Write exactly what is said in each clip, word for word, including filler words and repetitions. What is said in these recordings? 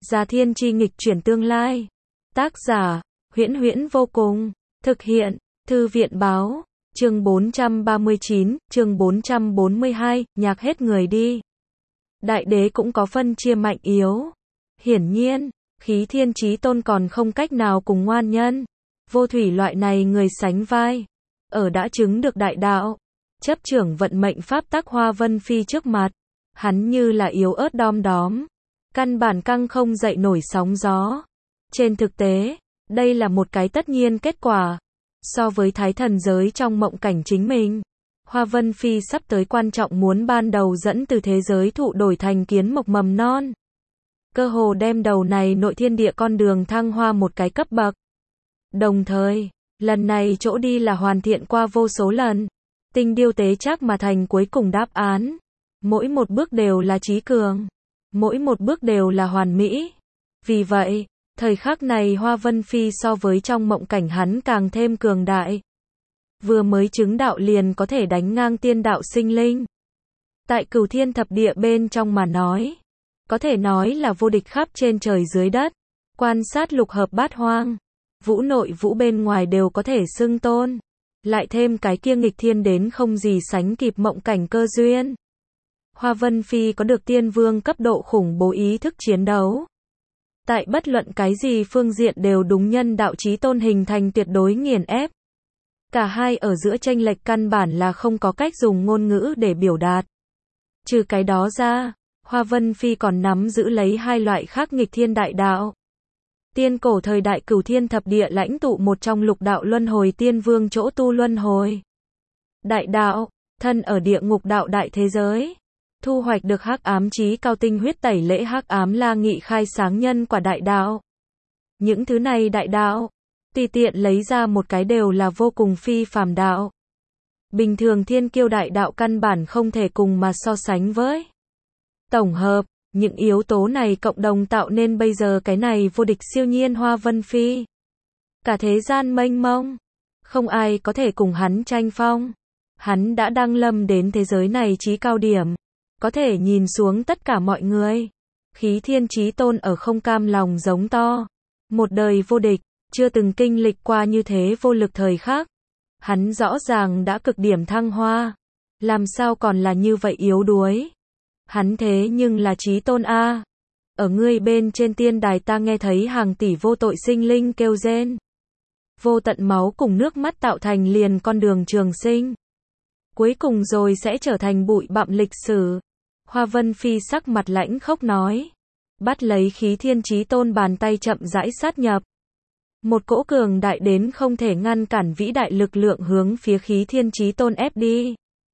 Gia thiên chi nghịch chuyển tương lai. Tác giả, Huyễn Huyễn vô cùng. Thực hiện, Thư viện báo. Chương bốn trăm ba mươi chín, chương bốn trăm bốn mươi hai, nhạc hết người đi. Đại đế cũng có phân chia mạnh yếu. Hiển nhiên, khí thiên chí tôn còn không cách nào cùng ngoan nhân, vô thủy loại này người sánh vai. Ở đã chứng được đại đạo, chấp trưởng vận mệnh pháp tắc Hoa Vân Phi trước mặt, hắn như là yếu ớt đom đóm, căn bản căng không dậy nổi sóng gió. Trên thực tế, đây là một cái tất nhiên kết quả. So với thái thần giới trong mộng cảnh chính mình, Hoa Vân Phi sắp tới quan trọng muốn ban đầu dẫn từ thế giới thụ đổi thành kiến mộc mầm non. Cơ hồ đem đầu này nội thiên địa con đường thăng hoa một cái cấp bậc. Đồng thời, lần này chỗ đi là hoàn thiện qua vô số lần. Tinh điêu tế chắc mà thành cuối cùng đáp án. Mỗi một bước đều là trí cường. Mỗi một bước đều là hoàn mỹ. Vì vậy, thời khắc này Hoa Vân Phi so với trong mộng cảnh hắn càng thêm cường đại. Vừa mới chứng đạo liền có thể đánh ngang tiên đạo sinh linh. Tại Cửu Thiên Thập Địa bên trong mà nói, có thể nói là vô địch khắp trên trời dưới đất. Quan sát lục hợp bát hoang, vũ nội vũ bên ngoài đều có thể xưng tôn. Lại thêm cái kia nghịch thiên đến không gì sánh kịp mộng cảnh cơ duyên. Hoa Vân Phi có được tiên vương cấp độ khủng bố ý thức chiến đấu. Tại bất luận cái gì phương diện đều đúng nhân đạo chí tôn hình thành tuyệt đối nghiền ép. Cả hai ở giữa chênh lệch căn bản là không có cách dùng ngôn ngữ để biểu đạt. Trừ cái đó ra, Hoa Vân Phi còn nắm giữ lấy hai loại khác nghịch thiên đại đạo. Tiên cổ thời đại Cửu Thiên Thập Địa lãnh tụ một trong lục đạo luân hồi tiên vương chỗ tu luân hồi. Đại đạo, thân ở địa ngục đạo đại thế giới. Thu hoạch được hắc ám chí cao tinh huyết tẩy lễ hắc ám la nghị khai sáng nhân quả đại đạo. Những thứ này đại đạo, tùy tiện lấy ra một cái đều là vô cùng phi phàm đạo. Bình thường thiên kiêu đại đạo căn bản không thể cùng mà so sánh với. Tổng hợp, những yếu tố này cộng đồng tạo nên bây giờ cái này vô địch siêu nhiên Hoa Vân Phi. Cả thế gian mênh mông, không ai có thể cùng hắn tranh phong. Hắn đã đăng lâm đến thế giới này chí cao điểm. Có thể nhìn xuống tất cả mọi người. Khí thiên chí tôn ở không cam lòng giống to. Một đời vô địch, chưa từng kinh lịch qua như thế vô lực thời khắc. Hắn rõ ràng đã cực điểm thăng hoa. Làm sao còn là như vậy yếu đuối. Hắn thế nhưng là chí tôn A. Ở ngươi bên trên tiên đài ta nghe thấy hàng tỷ vô tội sinh linh kêu rên. Vô tận máu cùng nước mắt tạo thành liền con đường trường sinh. Cuối cùng rồi sẽ trở thành bụi bặm lịch sử. Hoa Vân Phi sắc mặt lãnh khốc nói. Bắt lấy khí thiên chí tôn bàn tay chậm rãi sát nhập. Một cỗ cường đại đến không thể ngăn cản vĩ đại lực lượng hướng phía khí thiên chí tôn ép đi.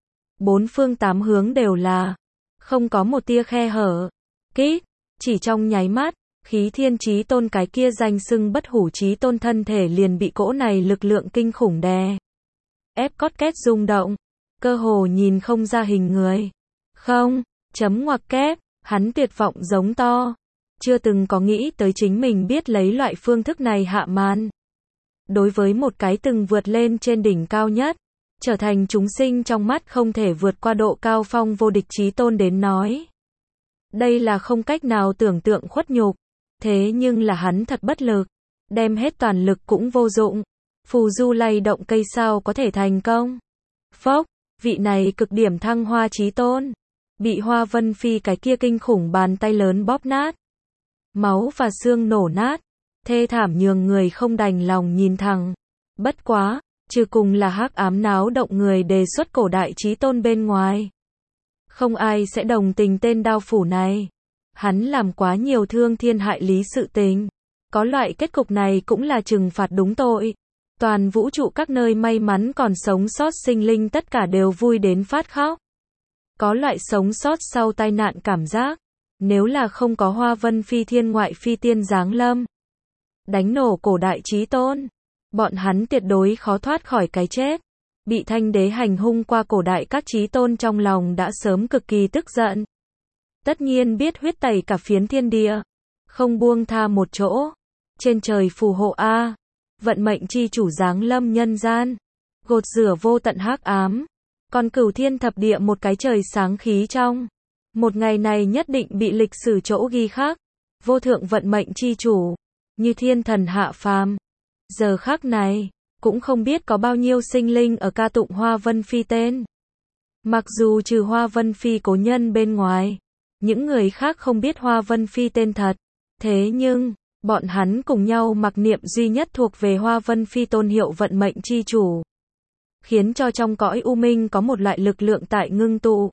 Bốn phương tám hướng đều là. Không có một tia khe hở. Kít, chỉ trong nháy mắt, khí thiên chí tôn cái kia danh xưng bất hủ chí tôn thân thể liền bị cỗ này lực lượng kinh khủng đè. Ép cót két rung động. Cơ hồ nhìn không ra hình người. Không, chấm ngoặc kép, hắn tuyệt vọng giống to. Chưa từng có nghĩ tới chính mình biết lấy loại phương thức này hạ màn. Đối với một cái từng vượt lên trên đỉnh cao nhất, trở thành chúng sinh trong mắt không thể vượt qua độ cao phong vô địch chí tôn đến nói. Đây là không cách nào tưởng tượng khuất nhục. Thế nhưng là hắn thật bất lực. Đem hết toàn lực cũng vô dụng. Phù du lay động cây sao có thể thành công. Phốc, vị này cực điểm thăng hoa chí tôn. Bị Hoa Vân Phi cái kia kinh khủng bàn tay lớn bóp nát. Máu và xương nổ nát. Thê thảm nhường người không đành lòng nhìn thẳng. Bất quá, trừ cùng là hắc ám náo động người đề xuất cổ đại chí tôn bên ngoài. Không ai sẽ đồng tình tên đao phủ này. Hắn làm quá nhiều thương thiên hại lý sự tình. Có loại kết cục này cũng là trừng phạt đúng tội. Toàn vũ trụ các nơi may mắn còn sống sót sinh linh tất cả đều vui đến phát khóc. Có loại sống sót sau tai nạn cảm giác. Nếu là không có Hoa Vân Phi thiên ngoại phi tiên giáng lâm. Đánh nổ cổ đại chí tôn. Bọn hắn tuyệt đối khó thoát khỏi cái chết. Bị thanh đế hành hung qua cổ đại các chí tôn trong lòng đã sớm cực kỳ tức giận. Tất nhiên biết huyết tẩy cả phiến thiên địa. Không buông tha một chỗ. Trên trời phù hộ A. Vận mệnh chi chủ giáng lâm nhân gian. Gột rửa vô tận hắc ám. Còn Cửu Thiên Thập Địa một cái trời sáng khí trong. Một ngày này nhất định bị lịch sử chỗ ghi khắc. vô thượng vận mệnh chi chủ, như thiên thần hạ phàm. Giờ khắc này, cũng không biết có bao nhiêu sinh linh ở ca tụng Hoa Vân Phi tên. Mặc dù trừ Hoa Vân Phi cố nhân bên ngoài, những người khác không biết Hoa Vân Phi tên thật. Thế nhưng, bọn hắn cùng nhau mặc niệm duy nhất thuộc về Hoa Vân Phi tôn hiệu vận mệnh chi chủ. Khiến cho trong cõi u minh có một loại lực lượng tại ngưng tụ.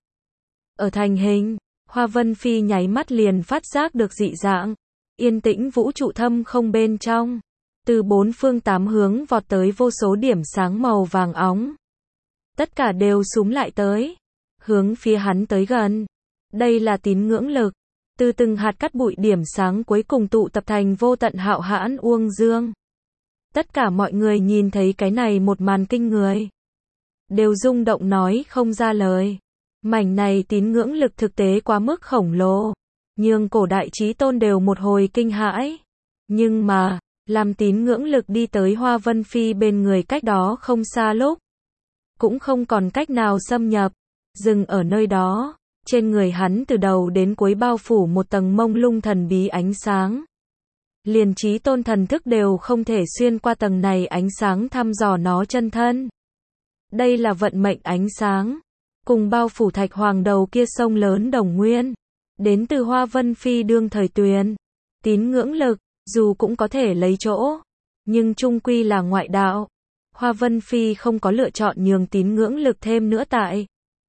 Ở thành hình, Hoa Vân Phi nháy mắt liền phát giác được dị dạng. Yên tĩnh vũ trụ thâm không bên trong. Từ bốn phương tám hướng vọt tới vô số điểm sáng màu vàng óng. Tất cả đều súm lại tới. Hướng phía hắn tới gần. Đây là tín ngưỡng lực. Từ từng hạt cát bụi điểm sáng cuối cùng tụ tập thành vô tận hạo hãn uông dương. Tất cả mọi người nhìn thấy cái này một màn kinh người. Đều rung động nói không ra lời. Mảnh này tín ngưỡng lực thực tế quá mức khổng lồ. Nhưng cổ đại chí tôn đều một hồi kinh hãi. Nhưng mà, làm tín ngưỡng lực đi tới Hoa Vân Phi bên người cách đó không xa lúc. Cũng không còn cách nào xâm nhập. Dừng ở nơi đó. Trên người hắn từ đầu đến cuối bao phủ một tầng mông lung thần bí ánh sáng. Liền chí tôn thần thức đều không thể xuyên qua tầng này ánh sáng thăm dò nó chân thân. Đây là vận mệnh ánh sáng. Cùng bao phủ thạch hoàng đầu kia sông lớn đồng nguyên. Đến từ Hoa Vân Phi đương thời tuyền. Tín ngưỡng lực, dù cũng có thể lấy chỗ. Nhưng chung quy là ngoại đạo. Hoa Vân Phi không có lựa chọn nhường tín ngưỡng lực thêm nữa tại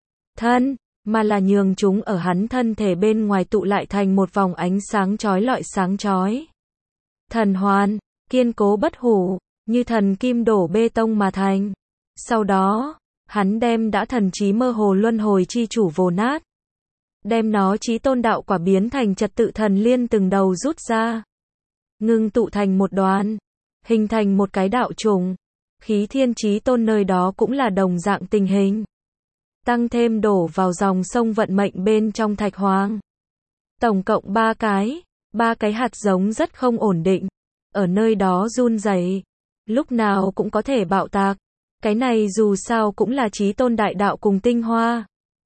thân. Mà là nhường chúng ở hắn thân thể bên ngoài tụ lại thành một vòng ánh sáng chói lọi sáng chói. Thần hoàn, kiên cố bất hủ, như thần kim đổ bê tông mà thành. Sau đó, hắn đem đã thần trí mơ hồ luân hồi chi chủ vồ nát. Đem nó chí tôn đạo quả biến thành trật tự thần liên từng đầu rút ra. Ngưng tụ thành một đoàn. Hình thành một cái đạo trùng. Khí thiên chí tôn nơi đó cũng là đồng dạng tình hình. Tăng thêm đổ vào dòng sông vận mệnh bên trong thạch hoàng. Tổng cộng ba cái. Ba cái hạt giống rất không ổn định. Ở nơi đó run rẩy. Lúc nào cũng có thể bạo tạc. Cái này dù sao cũng là chí tôn đại đạo cùng tinh hoa.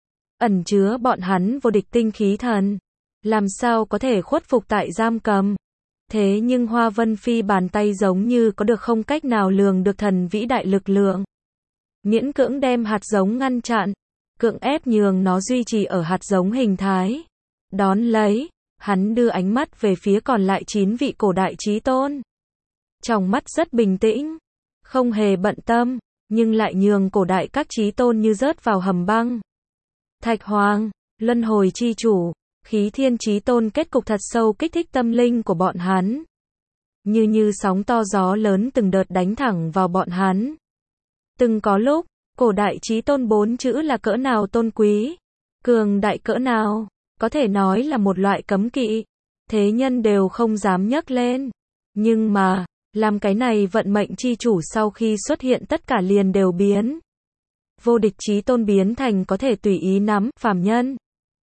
Ẩn chứa bọn hắn vô địch tinh khí thần. Làm sao có thể khuất phục tại giam cầm. Thế nhưng Hoa Vân Phi bàn tay giống như có được không cách nào lường được thần vĩ đại lực lượng. Miễn cưỡng đem hạt giống ngăn chặn. Cưỡng ép nhường nó duy trì ở hạt giống hình thái. Đón lấy, hắn đưa ánh mắt về phía còn lại chín vị cổ đại chí tôn. Trong mắt rất bình tĩnh. Không hề bận tâm. Nhưng lại nhường cổ đại các chí tôn như rớt vào hầm băng. Thạch Hoàng, luân hồi chi chủ, khí thiên chí tôn kết cục thật sâu kích thích tâm linh của bọn hắn. Như như sóng to gió lớn từng đợt đánh thẳng vào bọn hắn. Từng có lúc, cổ đại chí tôn bốn chữ là cỡ nào tôn quý, cường đại cỡ nào, có thể nói là một loại cấm kỵ. Thế nhân đều không dám nhắc lên. Nhưng mà, làm cái này vận mệnh chi chủ sau khi xuất hiện tất cả liền đều biến. Vô địch chí tôn biến thành có thể tùy ý nắm, phàm nhân.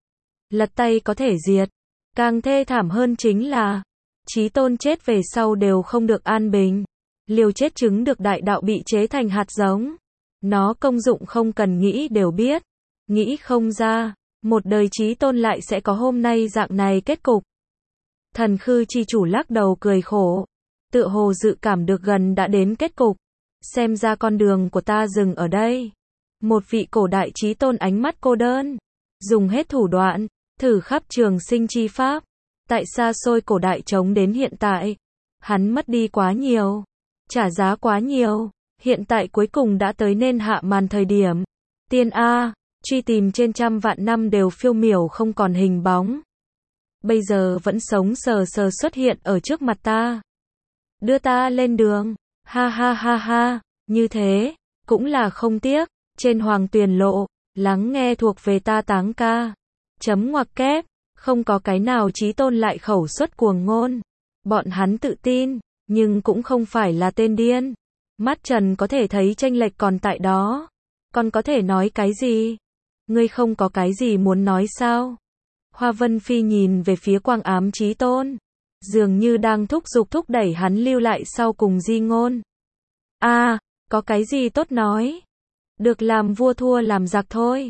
Lật tay có thể diệt. Càng thê thảm hơn chính là, chí tôn chết về sau đều không được an bình. Liều chết chứng được đại đạo bị chế thành hạt giống. Nó công dụng không cần nghĩ đều biết. Nghĩ không ra, một đời chí tôn lại sẽ có hôm nay dạng này kết cục. Thần khư chi chủ lắc đầu cười khổ. Tựa hồ dự cảm được gần đã đến kết cục. Xem ra con đường của ta dừng ở đây. Một vị cổ đại chí tôn ánh mắt cô đơn. Dùng hết thủ đoạn, thử khắp trường sinh chi pháp. Tại xa xôi cổ đại chống đến hiện tại. Hắn mất đi quá nhiều. Trả giá quá nhiều. Hiện tại cuối cùng đã tới nên hạ màn thời điểm. Tiên A, truy tìm trên trăm vạn năm đều phiêu miểu không còn hình bóng. Bây giờ vẫn sống sờ sờ xuất hiện ở trước mặt ta. Đưa ta lên đường. Ha ha ha ha, như thế, cũng là không tiếc. Trên hoàng tuyền lộ, lắng nghe thuộc về ta táng ca. Chấm ngoặc kép, không có cái nào chí tôn lại khẩu xuất cuồng ngôn. Bọn hắn tự tin, nhưng cũng không phải là tên điên. Mắt trần có thể thấy chênh lệch còn tại đó. Còn có thể nói cái gì? Ngươi không có cái gì muốn nói sao? Hoa Vân Phi nhìn về phía Quang Ám chí tôn. Dường như đang thúc giục thúc đẩy hắn lưu lại sau cùng di ngôn. A, à, có cái gì tốt nói? Được làm vua thua làm giặc thôi.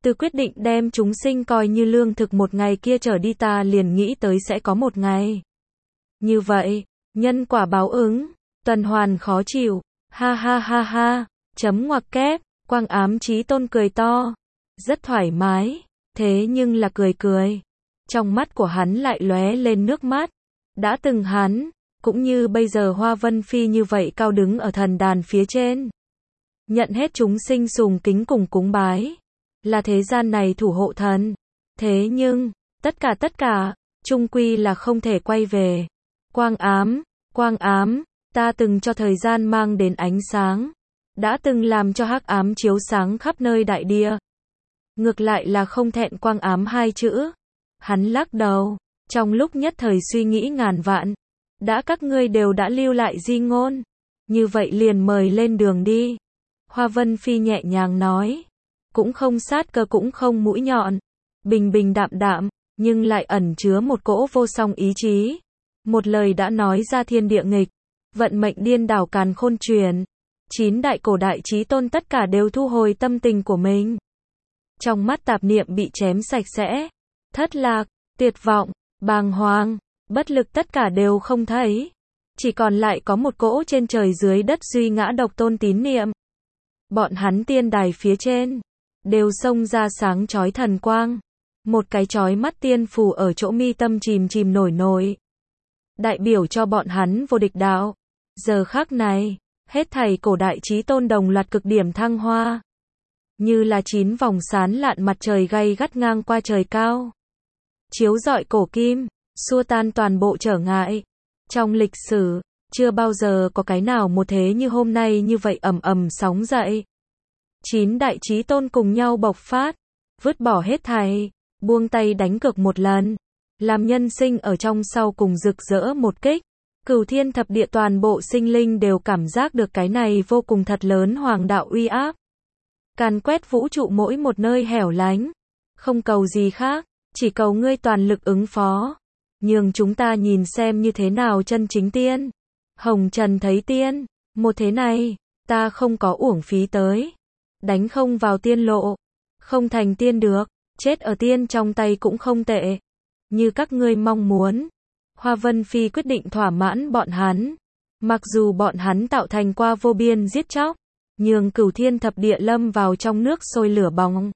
Từ quyết định đem chúng sinh coi như lương thực một ngày kia trở đi ta liền nghĩ tới sẽ có một ngày. Như vậy, nhân quả báo ứng, tuần hoàn khó chịu, ha ha ha ha, chấm ngoặc kép, Quang Ám Chí Tôn cười to, rất thoải mái, thế nhưng là cười cười. Trong mắt của hắn lại lóe lên nước mắt, đã từng hắn, cũng như bây giờ Hoa Vân Phi như vậy cao đứng ở thần đàn phía trên. Nhận hết chúng sinh sùng kính cùng cúng bái, là thế gian này thủ hộ thần. Thế nhưng, tất cả tất cả, chung quy là không thể quay về. Quang Ám, Quang Ám, ta từng cho thời gian mang đến ánh sáng, đã từng làm cho hắc ám chiếu sáng khắp nơi đại địa. Ngược lại là không thẹn Quang Ám hai chữ. Hắn lắc đầu, trong lúc nhất thời suy nghĩ ngàn vạn. Đã các ngươi đều đã lưu lại di ngôn, như vậy liền mời lên đường đi. Hoa Vân Phi nhẹ nhàng nói, cũng không sát cơ cũng không mũi nhọn, bình bình đạm đạm, nhưng lại ẩn chứa một cỗ vô song ý chí. Một lời đã nói ra thiên địa nghịch, vận mệnh điên đảo càn khôn truyền. Chín đại cổ đại chí tôn tất cả đều thu hồi tâm tình của mình. Trong mắt tạp niệm bị chém sạch sẽ, thất lạc, tuyệt vọng, bàng hoàng, bất lực tất cả đều không thấy. Chỉ còn lại có một cỗ trên trời dưới đất duy ngã độc tôn tín niệm. Bọn hắn tiên đài phía trên, đều xông ra sáng chói thần quang. Một cái chói mắt tiên phù ở chỗ mi tâm chìm chìm nổi nổi. Đại biểu cho bọn hắn vô địch đạo. Giờ khắc này, hết thảy cổ đại chí tôn đồng loạt cực điểm thăng hoa. Như là chín vòng sáng lạn mặt trời gay gắt ngang qua trời cao. Chiếu rọi cổ kim, xua tan toàn bộ trở ngại. Trong lịch sử, chưa bao giờ có cái nào một thế như hôm nay như vậy ầm ầm sóng dậy. Chín đại chí tôn cùng nhau bộc phát, vứt bỏ hết thảy, buông tay đánh cược một lần, làm nhân sinh ở trong sau cùng rực rỡ một kích. Cửu thiên thập địa toàn bộ sinh linh đều cảm giác được cái này vô cùng thật lớn hoàng đạo uy áp. Càn quét vũ trụ mỗi một nơi hẻo lánh. Không cầu gì khác, chỉ cầu ngươi toàn lực ứng phó. Nhưng chúng ta nhìn xem như thế nào chân chính tiên. Hồng Trần thấy tiên, một thế này, ta không có uổng phí tới. Đánh không vào tiên lộ, không thành tiên được, chết ở tiên trong tay cũng không tệ. Như các ngươi mong muốn. Hoa Vân Phi quyết định thỏa mãn bọn hắn. Mặc dù bọn hắn tạo thành qua vô biên giết chóc, nhường cửu thiên thập địa lâm vào trong nước sôi lửa bỏng.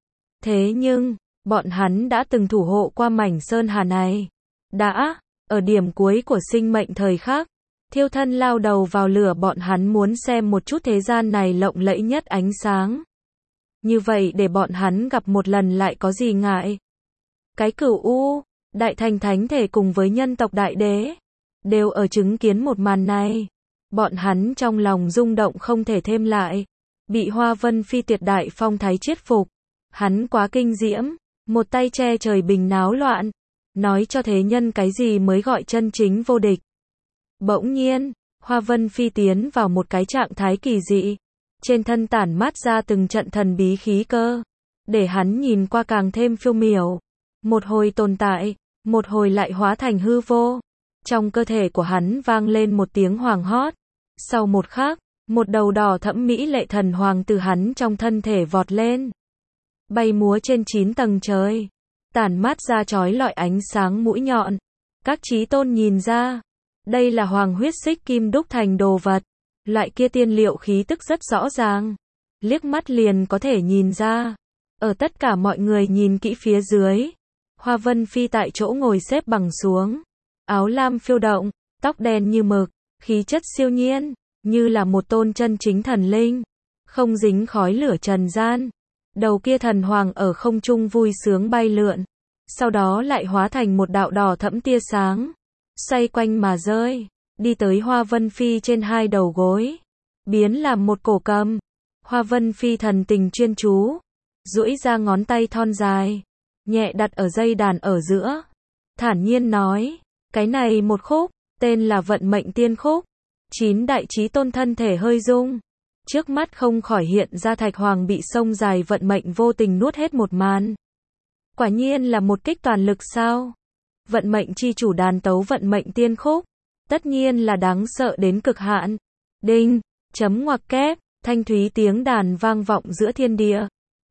Thế nhưng, bọn hắn đã từng thủ hộ qua mảnh sơn hà này. Đã, ở điểm cuối của sinh mệnh thời khắc, thiêu thân lao đầu vào lửa bọn hắn muốn xem một chút thế gian này lộng lẫy nhất ánh sáng. Như vậy để bọn hắn gặp một lần lại có gì ngại. Cái Cửu U, Đại Thành Thánh Thể cùng với nhân tộc Đại Đế, đều ở chứng kiến một màn này. Bọn hắn trong lòng rung động không thể thêm lại. Bị Hoa Vân Phi tuyệt đại phong thái chiết phục. Hắn quá kinh diễm, một tay che trời bình náo loạn. Nói cho thế nhân cái gì mới gọi chân chính vô địch. Bỗng nhiên, Hoa Vân Phi tiến vào một cái trạng thái kỳ dị. Trên thân tản mát ra từng trận thần bí khí cơ. Để hắn nhìn qua càng thêm phiêu miểu. Một hồi tồn tại, một hồi lại hóa thành hư vô. Trong cơ thể của hắn vang lên một tiếng hoàng hót. Sau một khắc, một đầu đỏ thẫm mỹ lệ thần hoàng từ hắn trong thân thể vọt lên. Bay múa trên chín tầng trời. Tản mát ra chói lọi ánh sáng mũi nhọn. Các chí tôn nhìn ra. Đây là hoàng huyết xích kim đúc thành đồ vật. Loại kia tiên liệu khí tức rất rõ ràng. Liếc mắt liền có thể nhìn ra. Ở tất cả mọi người nhìn kỹ phía dưới. Hoa Vân Phi tại chỗ ngồi xếp bằng xuống. Áo lam phiêu động, tóc đen như mực, khí chất siêu nhiên, như là một tôn chân chính thần linh. Không dính khói lửa trần gian. Đầu kia thần hoàng ở không trung vui sướng bay lượn. Sau đó lại hóa thành một đạo đỏ thẫm tia sáng. Xoay quanh mà rơi. Đi tới Hoa Vân Phi trên hai đầu gối. Biến làm một cổ cầm. Hoa Vân Phi thần tình chuyên chú. Duỗi ra ngón tay thon dài. Nhẹ đặt ở dây đàn ở giữa. Thản nhiên nói. Cái này một khúc. Tên là vận mệnh tiên khúc. Chín đại chí tôn thân thể hơi rung. Trước mắt không khỏi hiện ra Thạch Hoàng bị sông dài vận mệnh vô tình nuốt hết một màn. Quả nhiên là một kích toàn lực sao. Vận mệnh chi chủ đàn tấu vận mệnh tiên khúc. Tất nhiên là đáng sợ đến cực hạn. Đinh, chấm ngoặc kép, thanh thúy tiếng đàn vang vọng giữa thiên địa.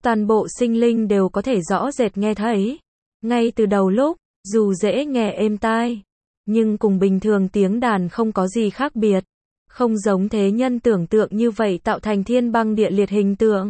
Toàn bộ sinh linh đều có thể rõ rệt nghe thấy. Ngay từ đầu lúc, dù dễ nghe êm tai, nhưng cùng bình thường tiếng đàn không có gì khác biệt. Không giống thế nhân tưởng tượng như vậy tạo thành thiên băng địa liệt hình tượng.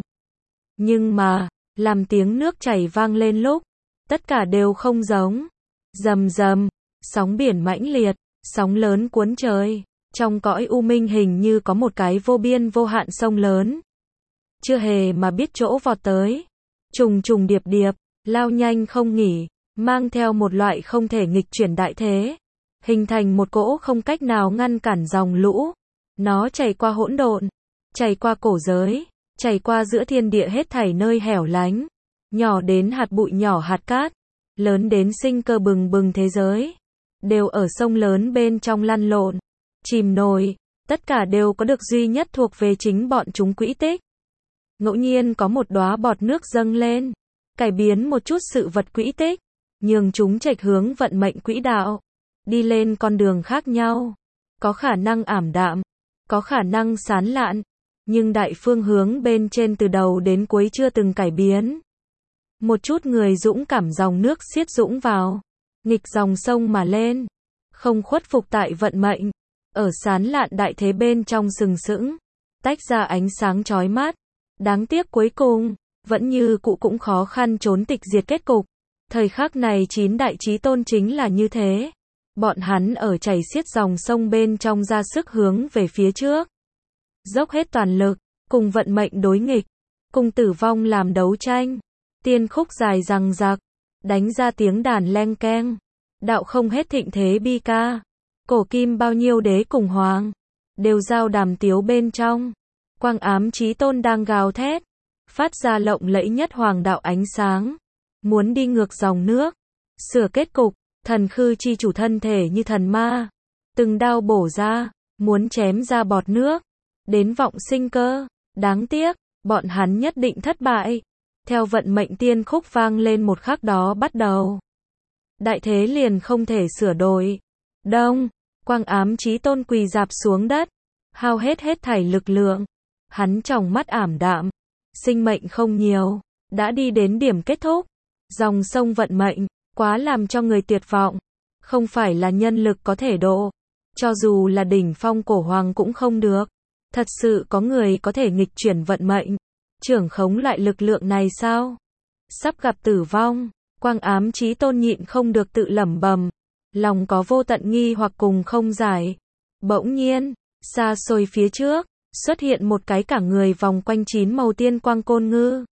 Nhưng mà, làm tiếng nước chảy vang lên lúc, tất cả đều không giống. Rầm rầm, sóng biển mãnh liệt, sóng lớn cuốn trời. Trong cõi u minh hình như có một cái vô biên vô hạn sông lớn. Chưa hề mà biết chỗ vọt tới. Trùng trùng điệp điệp, lao nhanh không nghỉ, mang theo một loại không thể nghịch chuyển đại thế. Hình thành một cỗ không cách nào ngăn cản dòng lũ. Nó chảy qua hỗn độn, chảy qua cổ giới, chảy qua giữa thiên địa hết thảy nơi hẻo lánh. Nhỏ đến hạt bụi nhỏ hạt cát, lớn đến sinh cơ bừng bừng thế giới. Đều ở sông lớn bên trong lăn lộn, chìm nổi, tất cả đều có được duy nhất thuộc về chính bọn chúng quỹ tích. Ngẫu nhiên có một đóa bọt nước dâng lên, cải biến một chút sự vật quỹ tích, nhường chúng chệch hướng vận mệnh quỹ đạo, đi lên con đường khác nhau. Có khả năng ảm đạm, có khả năng sán lạn, nhưng đại phương hướng bên trên từ đầu đến cuối chưa từng cải biến. Một chút người dũng cảm dòng nước xiết dũng vào, nghịch dòng sông mà lên, không khuất phục tại vận mệnh, ở sán lạn đại thế bên trong sừng sững, tách ra ánh sáng chói mắt. Đáng tiếc cuối cùng, vẫn như cũ cũng khó khăn trốn tịch diệt kết cục. Thời khắc này chín đại chí tôn chính là như thế. Bọn hắn ở chảy xiết dòng sông bên trong ra sức hướng về phía trước. Dốc hết toàn lực, cùng vận mệnh đối nghịch, cùng tử vong làm đấu tranh. Tiên khúc dài rằng rạc, đánh ra tiếng đàn leng keng. Đạo không hết thịnh thế bi ca. Cổ kim bao nhiêu đế cùng hoàng, đều giao đàm tiếu bên trong. Quang ám chí tôn đang gào thét, phát ra lộng lẫy nhất hoàng đạo ánh sáng. Muốn đi ngược dòng nước, sửa kết cục, thần khư chi chủ thân thể như thần ma. Từng đao bổ ra, muốn chém ra bọt nước, đến vọng sinh cơ. Đáng tiếc, bọn hắn nhất định thất bại. Theo vận mệnh tiên khúc vang lên một khắc đó bắt đầu. Đại thế liền không thể sửa đổi. Đông, quang ám chí tôn quỳ rạp xuống đất, hao hết hết thảy lực lượng. Hắn trong mắt ảm đạm, sinh mệnh không nhiều, đã đi đến điểm kết thúc. Dòng sông vận mệnh, quá làm cho người tuyệt vọng, không phải là nhân lực có thể độ, cho dù là đỉnh phong cổ hoàng cũng không được. Thật sự có người có thể nghịch chuyển vận mệnh, trưởng khống lại lực lượng này sao? Sắp gặp tử vong, quang ám chí tôn nhịn không được tự lẩm bẩm, lòng có vô tận nghi hoặc cùng không giải. Bỗng nhiên, xa xôi phía trước, xuất hiện một cái cả người vòng quanh chín màu tiên quang côn ngư.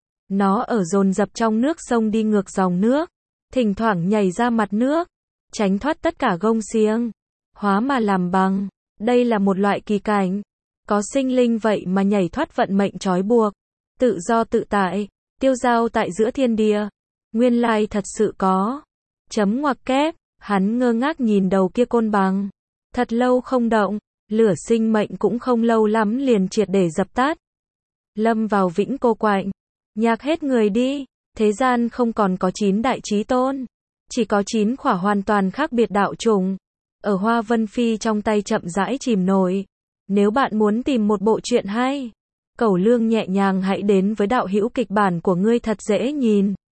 Nó ở dồn dập trong nước sông đi ngược dòng nước, thỉnh thoảng nhảy ra mặt nước, tránh thoát tất cả gông xiềng, hóa mà làm bằng. Đây là một loại kỳ cảnh. Có sinh linh vậy mà nhảy thoát vận mệnh trói buộc, tự do tự tại, tiêu dao tại giữa thiên địa. Nguyên lai thật sự có. Chấm ngoặc kép, hắn ngơ ngác nhìn đầu kia côn bằng. Thật lâu không động, lửa sinh mệnh cũng không lâu lắm liền triệt để dập tắt. Lâm vào vĩnh cô quạnh, nhạc hết người đi, thế gian không còn có chín đại chí tôn, chỉ có chín khỏa hoàn toàn khác biệt đạo trùng. Ở Hoa Vân Phi trong tay chậm rãi chìm nổi. Nếu bạn muốn tìm một bộ truyện hay, cẩu lương nhẹ nhàng hãy đến với đạo hữu kịch bản của ngươi thật dễ nhìn.